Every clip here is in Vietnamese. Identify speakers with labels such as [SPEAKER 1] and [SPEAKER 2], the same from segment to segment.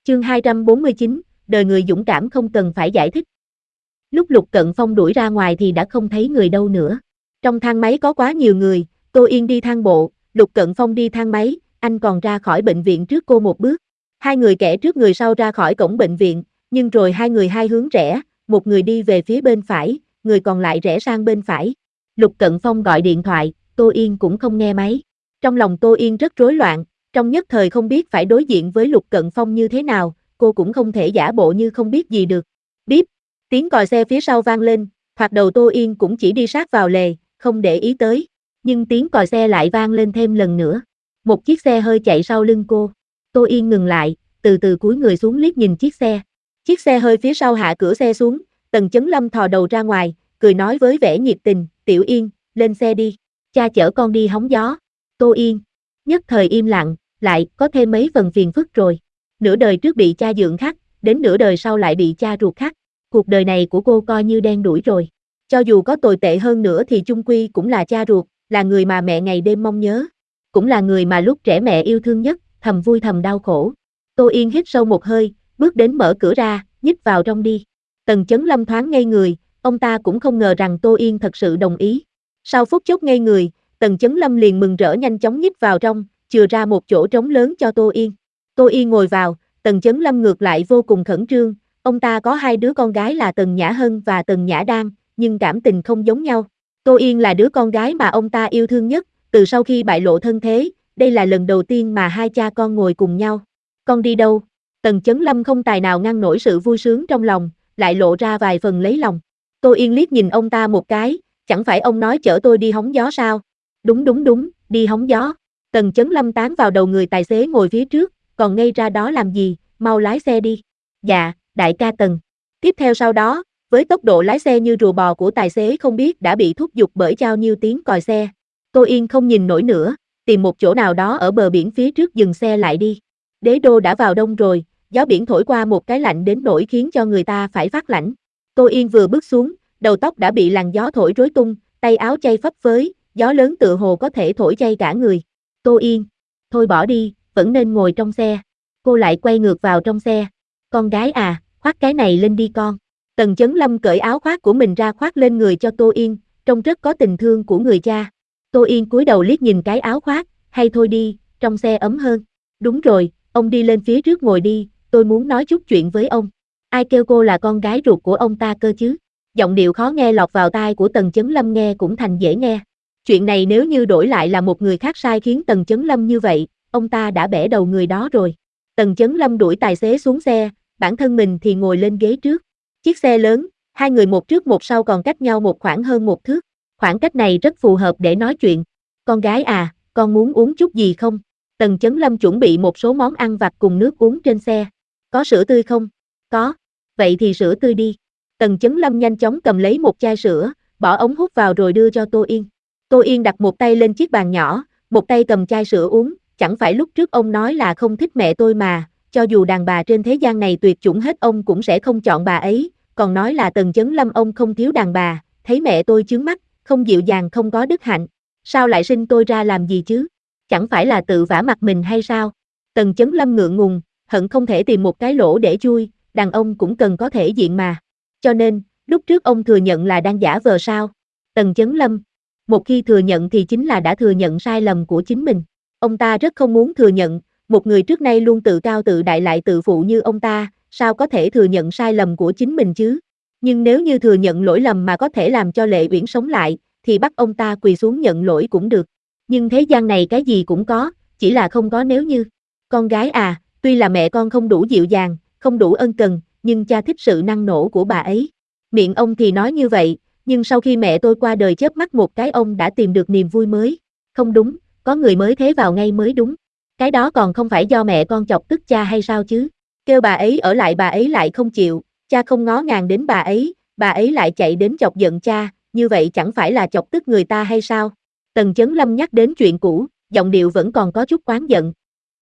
[SPEAKER 1] Chương 249, đời người dũng cảm không cần phải giải thích. Lúc Lục Cận Phong đuổi ra ngoài thì đã không thấy người đâu nữa. Trong thang máy có quá nhiều người, Tô Yên đi thang bộ, Lục Cận Phong đi thang máy, anh còn ra khỏi bệnh viện trước cô một bước. Hai người kẻ trước người sau ra khỏi cổng bệnh viện, nhưng rồi hai người hai hướng rẽ, một người đi về phía bên phải, người còn lại rẽ sang bên phải. Lục Cận Phong gọi điện thoại, Tô Yên cũng không nghe máy. Trong lòng Tô Yên rất rối loạn, trong nhất thời không biết phải đối diện với Lục Cận Phong như thế nào, cô cũng không thể giả bộ như không biết gì được. Bíp, tiếng còi xe phía sau vang lên, thoạt đầu Tô Yên cũng chỉ đi sát vào lề, không để ý tới. Nhưng tiếng còi xe lại vang lên thêm lần nữa. Một chiếc xe hơi chạy sau lưng cô. Tô Yên ngừng lại, từ từ cúi người xuống liếc nhìn chiếc xe. Chiếc xe hơi phía sau hạ cửa xe xuống, Tần Chấn Lâm thò đầu ra ngoài, cười nói với vẻ nhiệt tình, Tiểu Yên, lên xe đi, cha chở con đi hóng gió. Tô Yên, nhất thời im lặng, lại có thêm mấy phần phiền phức rồi. Nửa đời trước bị cha dượng khắc, đến nửa đời sau lại bị cha ruột khắc. Cuộc đời này của cô coi như đen đủi rồi. Cho dù có tồi tệ hơn nữa thì chung quy cũng là cha ruột, là người mà mẹ ngày đêm mong nhớ. Cũng là người mà lúc trẻ mẹ yêu thương nhất, thầm vui thầm đau khổ. Tô Yên hít sâu một hơi, bước đến mở cửa ra, nhích vào trong đi. Tần Chấn Lâm thoáng ngây người, ông ta cũng không ngờ rằng Tô Yên thật sự đồng ý. Sau phút chốc ngây người, Tần Chấn Lâm liền mừng rỡ nhanh chóng nhích vào trong, chừa ra một chỗ trống lớn cho Tô Yên. Tô Yên ngồi vào, Tần Chấn Lâm ngược lại vô cùng khẩn trương, ông ta có hai đứa con gái là Tần Nhã Hân và Tần Nhã Đan, nhưng cảm tình không giống nhau. Tô Yên là đứa con gái mà ông ta yêu thương nhất, từ sau khi bại lộ thân thế, đây là lần đầu tiên mà hai cha con ngồi cùng nhau. Con đi đâu? Tần Chấn Lâm không tài nào ngăn nổi sự vui sướng trong lòng, lại lộ ra vài phần lấy lòng. Tô Yên liếc nhìn ông ta một cái, chẳng phải ông nói chở tôi đi hóng gió sao? Đúng, đi hóng gió. Tần Chấn Lâm tán vào đầu người tài xế ngồi phía trước, còn ngây ra đó làm gì, mau lái xe đi. Dạ, đại ca Tần. Tiếp theo sau đó, với tốc độ lái xe như rùa bò của tài xế không biết đã bị thúc giục bởi bao nhiêu tiếng còi xe. Tô Yên không nhìn nổi nữa, tìm một chỗ nào đó ở bờ biển phía trước dừng xe lại đi. Đế đô đã vào đông rồi, gió biển thổi qua một cái lạnh đến nỗi khiến cho người ta phải phát lạnh. Tô Yên vừa bước xuống, đầu tóc đã bị làn gió thổi rối tung, tay áo chay phấp phới, gió lớn tựa hồ có thể thổi chay cả người. Tô Yên, thôi bỏ đi, vẫn nên ngồi trong xe. Cô lại quay ngược vào trong xe. Con gái à, khoác cái này lên đi con. Tần Chấn Lâm cởi áo khoác của mình ra khoác lên người cho Tô Yên, trông rất có tình thương của người cha. Tô Yên cúi đầu liếc nhìn cái áo khoác, hay thôi đi, trong xe ấm hơn. Đúng rồi, ông đi lên phía trước ngồi đi, tôi muốn nói chút chuyện với ông. Ai kêu cô là con gái ruột của ông ta cơ chứ? Giọng điệu khó nghe lọt vào tai của Tần Chấn Lâm nghe cũng thành dễ nghe. Chuyện này nếu như đổi lại là một người khác sai khiến Tần Chấn Lâm như vậy, ông ta đã bẻ đầu người đó rồi. Tần Chấn Lâm đuổi tài xế xuống xe, bản thân mình thì ngồi lên ghế trước. Chiếc xe lớn, hai người một trước một sau còn cách nhau một khoảng hơn một thước. Khoảng cách này rất phù hợp để nói chuyện. Con gái à, con muốn uống chút gì không? Tần Chấn Lâm chuẩn bị một số món ăn vặt cùng nước uống trên xe. Có sữa tươi không? Có. Vậy thì sữa tươi đi. Tần Chấn Lâm nhanh chóng cầm lấy một chai sữa, bỏ ống hút vào rồi đưa cho Tô Yên. Tô Yên đặt một tay lên chiếc bàn nhỏ, một tay cầm chai sữa uống. Chẳng phải lúc trước ông nói là không thích mẹ tôi mà, cho dù đàn bà trên thế gian này tuyệt chủng hết ông cũng sẽ không chọn bà ấy, còn nói là Tần Chấn Lâm ông không thiếu đàn bà, thấy mẹ tôi chướng mắt, không dịu dàng không có đức hạnh, sao lại sinh tôi ra làm gì chứ? Chẳng phải là tự vả mặt mình hay sao? Tần Chấn Lâm ngượng ngùng, hận không thể tìm một cái lỗ để chui, đàn ông cũng cần có thể diện mà. Cho nên, lúc trước ông thừa nhận là đang giả vờ sao? Tần Chấn Lâm, một khi thừa nhận thì chính là đã thừa nhận sai lầm của chính mình. Ông ta rất không muốn thừa nhận, một người trước nay luôn tự cao tự đại lại tự phụ như ông ta, sao có thể thừa nhận sai lầm của chính mình chứ? Nhưng nếu như thừa nhận lỗi lầm mà có thể làm cho Lệ Uyển sống lại, thì bắt ông ta quỳ xuống nhận lỗi cũng được. Nhưng thế gian này cái gì cũng có, chỉ là không có nếu như. Con gái à, tuy là mẹ con không đủ dịu dàng, không đủ ân cần, nhưng cha thích sự năng nổ của bà ấy. Miệng ông thì nói như vậy, nhưng sau khi mẹ tôi qua đời chớp mắt một cái ông đã tìm được niềm vui mới. Không đúng, có người mới thế vào ngay mới đúng. Cái đó còn không phải do mẹ con chọc tức cha hay sao chứ? Kêu bà ấy ở lại bà ấy lại không chịu, cha không ngó ngàng đến bà ấy lại chạy đến chọc giận cha, như vậy chẳng phải là chọc tức người ta hay sao? Tần Chấn Lâm nhắc đến chuyện cũ, giọng điệu vẫn còn có chút oán giận.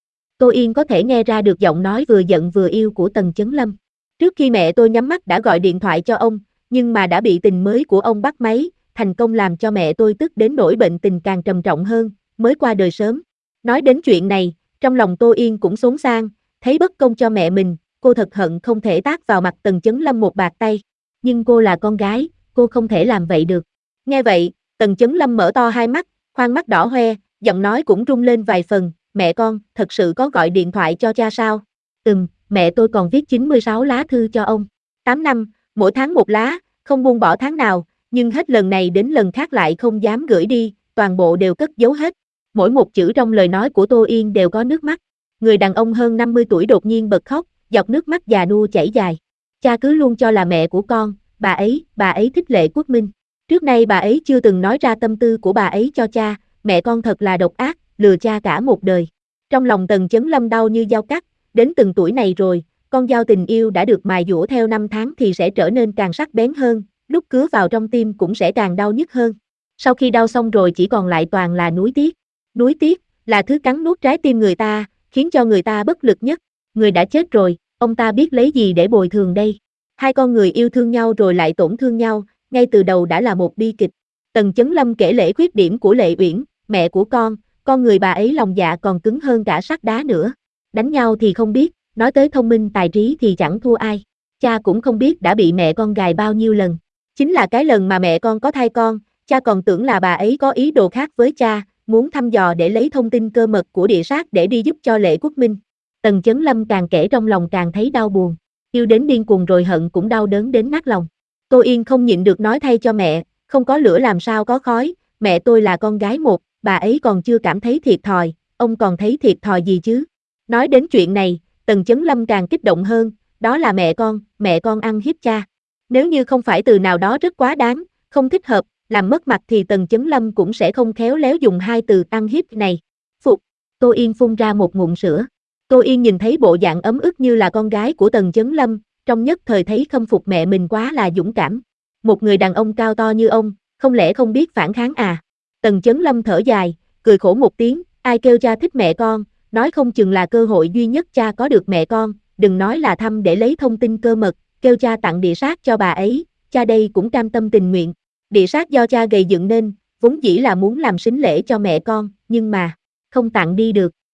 [SPEAKER 1] Tô Yên có thể nghe ra được giọng nói vừa giận vừa yêu của Tần Chấn Lâm. Trước khi mẹ tôi nhắm mắt đã gọi điện thoại cho ông, nhưng mà đã bị tình mới của ông bắt máy, thành công làm cho mẹ tôi tức đến nỗi bệnh tình càng trầm trọng hơn, mới qua đời sớm. Nói đến chuyện này, trong lòng Tô Yên cũng xốn xang, Thấy bất công cho mẹ mình, cô thật hận không thể tát vào mặt Tần Chấn Lâm một bạt tay. Nhưng cô là con gái, cô không thể làm vậy được. Nghe vậy, Tần Chấn Lâm mở to hai mắt, khoang mắt đỏ hoe, giọng nói cũng rung lên vài phần, mẹ con, thật sự có gọi điện thoại cho cha sao? Mẹ tôi còn viết 96 lá thư cho ông. 8 năm, mỗi tháng một lá, không buông bỏ tháng nào, nhưng hết lần này đến lần khác lại không dám gửi đi, toàn bộ đều cất giấu hết. Mỗi một chữ trong lời nói của Tô Yên đều có nước mắt. Người đàn ông hơn 50 tuổi đột nhiên bật khóc, giọt nước mắt già nua chảy dài. Cha cứ luôn cho là mẹ của con, bà ấy thích Lệ Quốc Minh. Trước nay bà ấy chưa từng nói ra tâm tư của bà ấy cho cha, mẹ con thật là độc ác, lừa cha cả một đời. Trong lòng Tần Chấn Lâm đau như dao cắt, đến từng tuổi này rồi, con dao tình yêu đã được mài dũa theo năm tháng thì sẽ trở nên càng sắc bén hơn, lúc cứa vào trong tim cũng sẽ càng đau nhức hơn. Sau khi đau xong rồi chỉ còn lại toàn là nuối tiếc. Nuối tiếc là thứ cắn nuốt trái tim người ta, khiến cho người ta bất lực nhất. Người đã chết rồi, ông ta biết lấy gì để bồi thường đây? Hai con người yêu thương nhau rồi lại tổn thương nhau, ngay từ đầu đã là một bi kịch. Tần Chấn Lâm kể lể khuyết điểm của Lệ Uyển, mẹ của con người bà ấy lòng dạ còn cứng hơn cả sắt đá nữa. Đánh nhau thì không biết, nói tới thông minh tài trí thì chẳng thua ai. Cha cũng không biết đã bị mẹ con gài bao nhiêu lần. Chính là cái lần mà mẹ con có thai con, cha còn tưởng là bà ấy có ý đồ khác với cha, muốn thăm dò để lấy thông tin cơ mật của địa sát để đi giúp cho Lệ Quốc Minh. Tần Chấn Lâm càng kể trong lòng càng thấy đau buồn, yêu đến điên cuồng rồi hận cũng đau đớn đến nát lòng. Tô Yên không nhịn được nói thay cho mẹ, không có lửa làm sao có khói, mẹ tôi là con gái một, bà ấy còn chưa cảm thấy thiệt thòi, ông còn thấy thiệt thòi gì chứ? Nói đến chuyện này, Tần Chấn Lâm càng kích động hơn, đó là mẹ con ăn hiếp cha. Nếu như không phải từ nào đó rất quá đáng, không thích hợp, làm mất mặt thì Tần Chấn Lâm cũng sẽ không khéo léo dùng hai từ ăn hiếp này. Phục, Tô Yên phun ra một ngụm sữa. Tô Yên nhìn thấy bộ dạng ấm ức như là con gái của Tần Chấn Lâm, trong nhất thời thấy khâm phục mẹ mình quá là dũng cảm. Một người đàn ông cao to như ông, không lẽ không biết phản kháng à? Tần Chấn Lâm thở dài, cười khổ một tiếng, ai kêu cha thích mẹ con, nói không chừng là cơ hội duy nhất cha có được mẹ con, đừng nói là thăm để lấy thông tin cơ mật, kêu cha tặng địa sát cho bà ấy, cha đây cũng cam tâm tình nguyện. Địa sát do cha gầy dựng nên, vốn dĩ là muốn làm sính lễ cho mẹ con, nhưng mà, không tặng đi được.